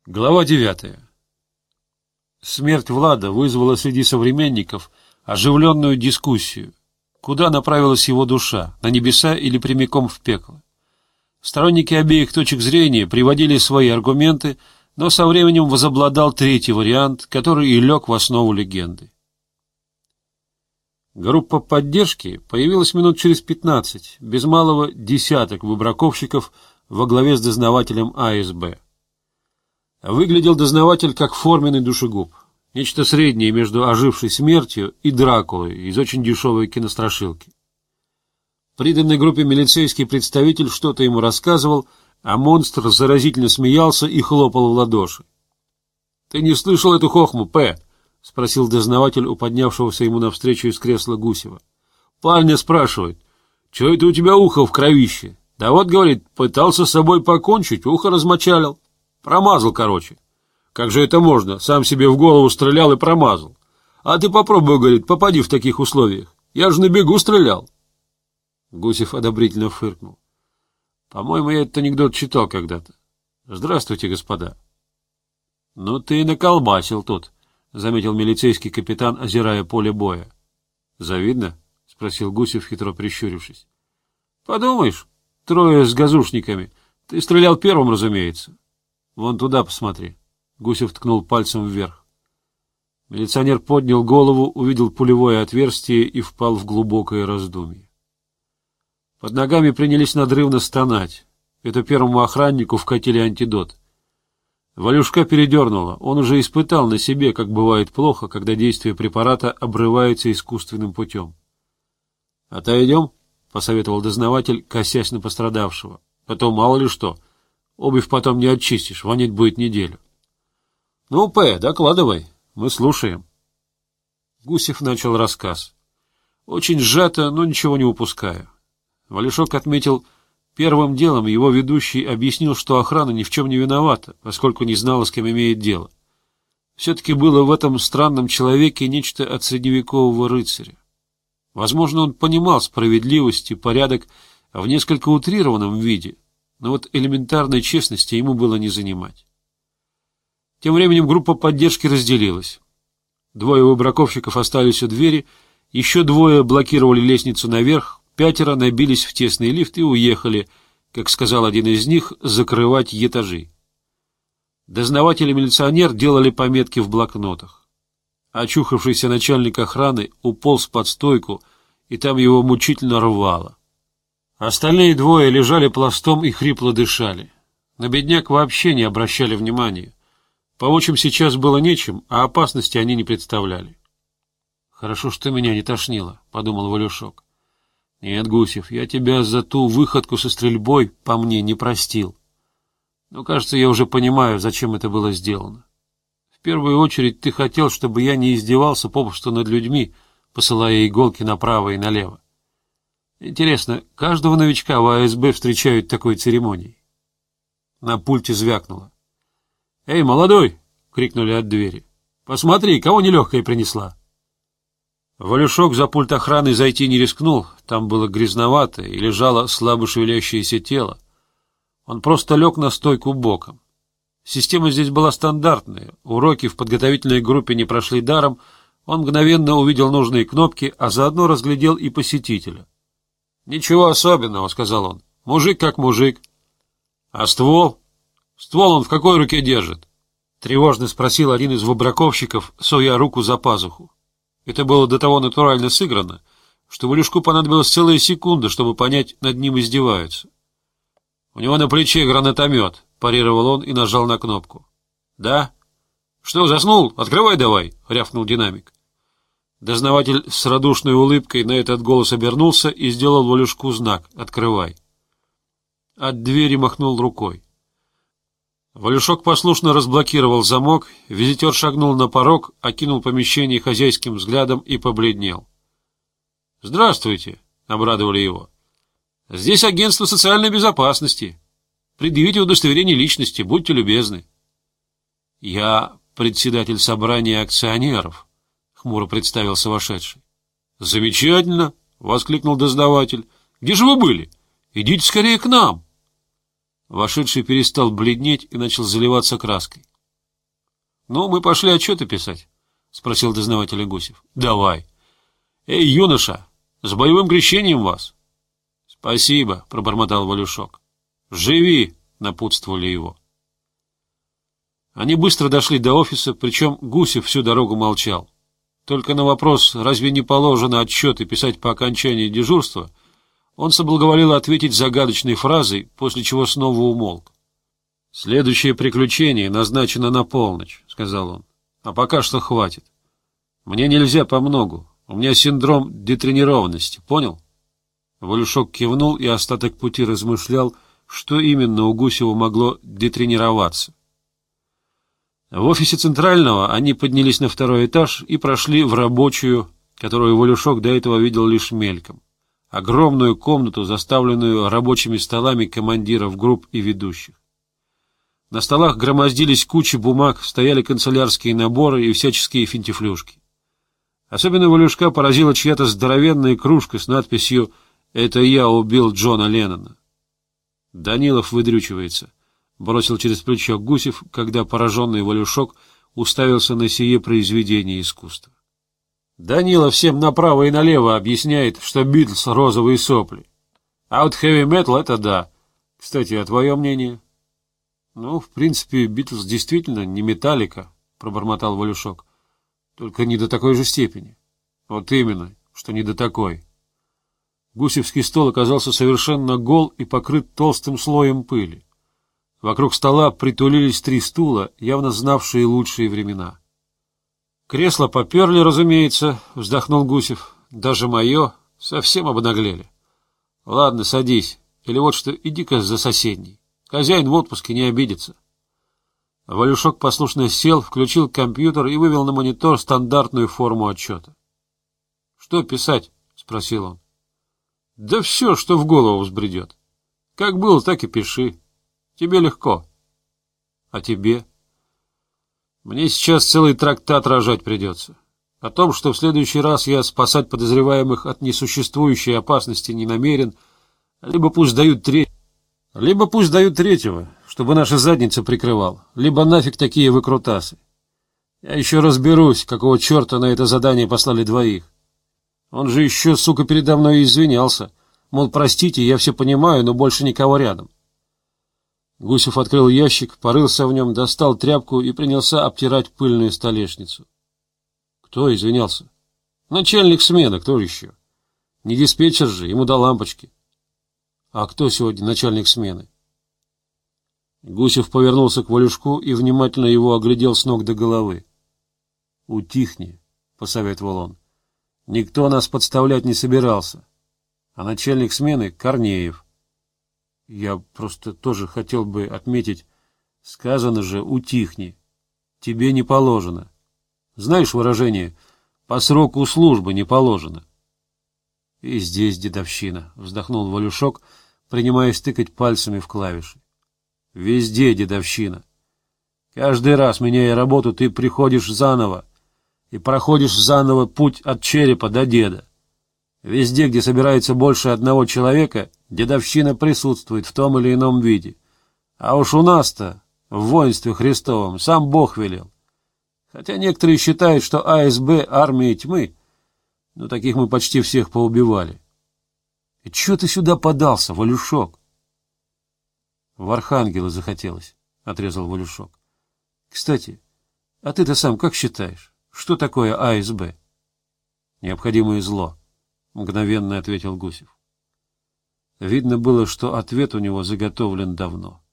Глава 9. Смерть Влада вызвала среди современников оживленную дискуссию. Куда направилась его душа, на небеса или прямиком в пекло? Сторонники обеих точек зрения приводили свои аргументы, но со временем возобладал третий вариант, который и лег в основу легенды. Группа поддержки появилась минут через 15, без малого десяток выбраковщиков во главе с дознавателем АСБ. Выглядел дознаватель как форменный душегуб, нечто среднее между ожившей смертью и Дракулой из очень дешевой кинострашилки. Приданной группе милицейский представитель что-то ему рассказывал, а монстр заразительно смеялся и хлопал в ладоши. — Ты не слышал эту хохму, П? — спросил дознаватель у поднявшегося ему навстречу из кресла Гусева. — Парня спрашивает, — чё это у тебя ухо в кровище? Да вот, говорит, пытался с собой покончить, ухо размочалил. Промазал, короче. Как же это можно? Сам себе в голову стрелял и промазал. А ты попробуй, говорит, попади в таких условиях. Я же на бегу стрелял. Гусев одобрительно фыркнул. По-моему, я этот анекдот читал когда-то. Здравствуйте, господа. Ну ты и наколбасил тут, заметил милицейский капитан, озирая поле боя. Завидно? Спросил Гусев, хитро прищурившись. Подумаешь, трое с газушниками. Ты стрелял первым, разумеется. Вон туда посмотри. Гусев ткнул пальцем вверх. Милиционер поднял голову, увидел пулевое отверстие и впал в глубокое раздумье. Под ногами принялись надрывно стонать. Это первому охраннику вкатили антидот. Валюшка передернуло. Он уже испытал на себе, как бывает плохо, когда действие препарата обрывается искусственным путем. — Отойдем, — посоветовал дознаватель, косясь на пострадавшего. — Потом мало ли что. Обувь потом не очистишь, вонять будет неделю. — Ну, П, докладывай, мы слушаем. Гусев начал рассказ. Очень сжато, но ничего не упуская. Валюшок отметил, первым делом его ведущий объяснил, что охрана ни в чем не виновата, поскольку не знала, с кем имеет дело. Все-таки было в этом странном человеке нечто от средневекового рыцаря. Возможно, он понимал справедливость и порядок в несколько утрированном виде, но вот элементарной честности ему было не занимать. Тем временем группа поддержки разделилась. Двое выбраковщиков остались у двери, еще двое блокировали лестницу наверх, 5 набились в тесный лифт и уехали, как сказал один из них, закрывать этажи. Дознаватель и милиционер делали пометки в блокнотах. Очухавшийся начальник охраны уполз под стойку, и там его мучительно рвало. Остальные двое лежали пластом и хрипло дышали. На бедняк вообще не обращали внимания. Помочь им сейчас было нечем, а опасности они не представляли. — Хорошо, что меня не тошнило, — подумал Валюшок. — Нет, Гусев, я тебя за ту выходку со стрельбой по мне не простил. Но, кажется, я уже понимаю, зачем это было сделано. В первую очередь ты хотел, чтобы я не издевался попросту над людьми, посылая иголки направо и налево. Интересно, каждого новичка в АСБ встречают такой церемонией? На пульте звякнуло. — Эй, молодой! — крикнули от двери. — Посмотри, кого нелегкая принесла. Валюшок за пульт охраны зайти не рискнул, там было грязновато и лежало слабо шевелящееся тело. Он просто лег на стойку боком. Система здесь была стандартная, уроки в подготовительной группе не прошли даром, он мгновенно увидел нужные кнопки, а заодно разглядел и посетителя. — Ничего особенного, — сказал он. — Мужик как мужик. — А ствол? Ствол он в какой руке держит? — тревожно спросил один из выбраковщиков, суя руку за пазуху. Это было до того натурально сыграно, что Валюшку понадобилась целая секунда, чтобы понять, над ним издеваются. — У него на плече гранатомет, — парировал он и нажал на кнопку. — Да? — Что, заснул? Открывай давай, — рявкнул динамик. Дознаватель с радушной улыбкой на этот голос обернулся и сделал Валюшку знак «Открывай». От двери махнул рукой. Валюшок послушно разблокировал замок, визитер шагнул на порог, окинул помещение хозяйским взглядом и побледнел. — Здравствуйте, — обрадовали его. — Здесь агентство социальной безопасности. Предъявите удостоверение личности, будьте любезны. — Я председатель собрания акционеров, — хмуро представился вошедший. — Замечательно, — воскликнул дознаватель. — Где же вы были? Идите скорее к нам. Вошедший перестал бледнеть и начал заливаться краской. Ну, мы пошли отчеты писать, — спросил дознаватель Гусев. — Давай. Эй, юноша, с боевым крещением вас. — Спасибо, — пробормотал Валюшок. — Живи, — напутствовали его. Они быстро дошли до офиса, причем Гусев всю дорогу молчал. Только на вопрос, разве не положено отчеты писать по окончании дежурства, он соблаговолил ответить загадочной фразой, после чего снова умолк. — Следующее приключение назначено на полночь, — сказал он. — А пока что хватит. Мне нельзя помногу. У меня синдром детренированности, понял? Валюшок кивнул и остаток пути размышлял, что именно у Гусева могло детренироваться. В офисе Центрального они поднялись на второй этаж и прошли в рабочую, которую Валюшок до этого видел лишь мельком. Огромную комнату, заставленную рабочими столами командиров групп и ведущих. На столах громоздились кучи бумаг, стояли канцелярские наборы и всяческие финтифлюшки. Особенно Валюшка поразила чья-то здоровенная кружка с надписью «Это я убил Джона Леннона». Данилов выдрючивается, — бросил через плечо Гусев, когда пораженный Валюшок уставился на сие произведение искусства. Данила всем направо и налево объясняет, что Битлз — розовые сопли. А вот хэви-метал — это да. Кстати, а твое мнение? — Ну, в принципе, Битлз действительно не металлика, — пробормотал Валюшок. Только не до такой же степени. Вот именно, что не до такой. Гусевский стол оказался совершенно гол и покрыт толстым слоем пыли. Вокруг стола притулились 3 стула, явно знавшие лучшие времена. Кресла поперли, разумеется, — вздохнул Гусев. Даже мое совсем обнаглели. Ладно, садись. Или вот что, иди-ка за соседней. Хозяин в отпуске, не обидится. Валюшок послушно сел, включил компьютер и вывел на монитор стандартную форму отчета. — Что писать? — спросил он. — Да все, что в голову взбредет. Как было, так и пиши. Тебе легко. — А тебе? — Мне сейчас целый трактат рожать придется. О том, что в следующий раз я спасать подозреваемых от несуществующей опасности не намерен, либо пусть дают третьего, чтобы наша задница прикрывал, либо нафиг такие выкрутасы. Я еще разберусь, какого черта на это задание послали 2. Он же еще, сука, передо мной извинялся. Мол, простите, я все понимаю, но больше никого рядом. Гусев открыл ящик, порылся в нем, достал тряпку и принялся обтирать пыльную столешницу. Кто извинялся? Начальник смены, кто еще? Не диспетчер же, ему до лампочки. А кто сегодня начальник смены? Гусев повернулся к Валюшку и внимательно его оглядел с ног до головы. — Утихни, — посоветовал он. — Никто нас подставлять не собирался. А начальник смены — Корнеев. Я просто тоже хотел бы отметить, сказано же «утихни». Тебе не положено. Знаешь выражение «по сроку службы не положено»? И здесь дедовщина, — вздохнул Валюшок, принимаясь тыкать пальцами в клавиши. Везде дедовщина. Каждый раз, меняя работу, ты приходишь заново и проходишь заново путь от черепа до деда. Везде, где собирается больше одного человека, дедовщина присутствует в том или ином виде. А уж у нас-то, в воинстве Христовом, сам Бог велел. Хотя некоторые считают, что АСБ — армия тьмы, но таких мы почти всех поубивали. И чего ты сюда подался, Валюшок? В Архангела захотелось, — отрезал Валюшок. Кстати, а ты-то сам как считаешь, что такое АСБ? Необходимое зло, — мгновенно ответил Гусев. Видно было, что ответ у него заготовлен давно.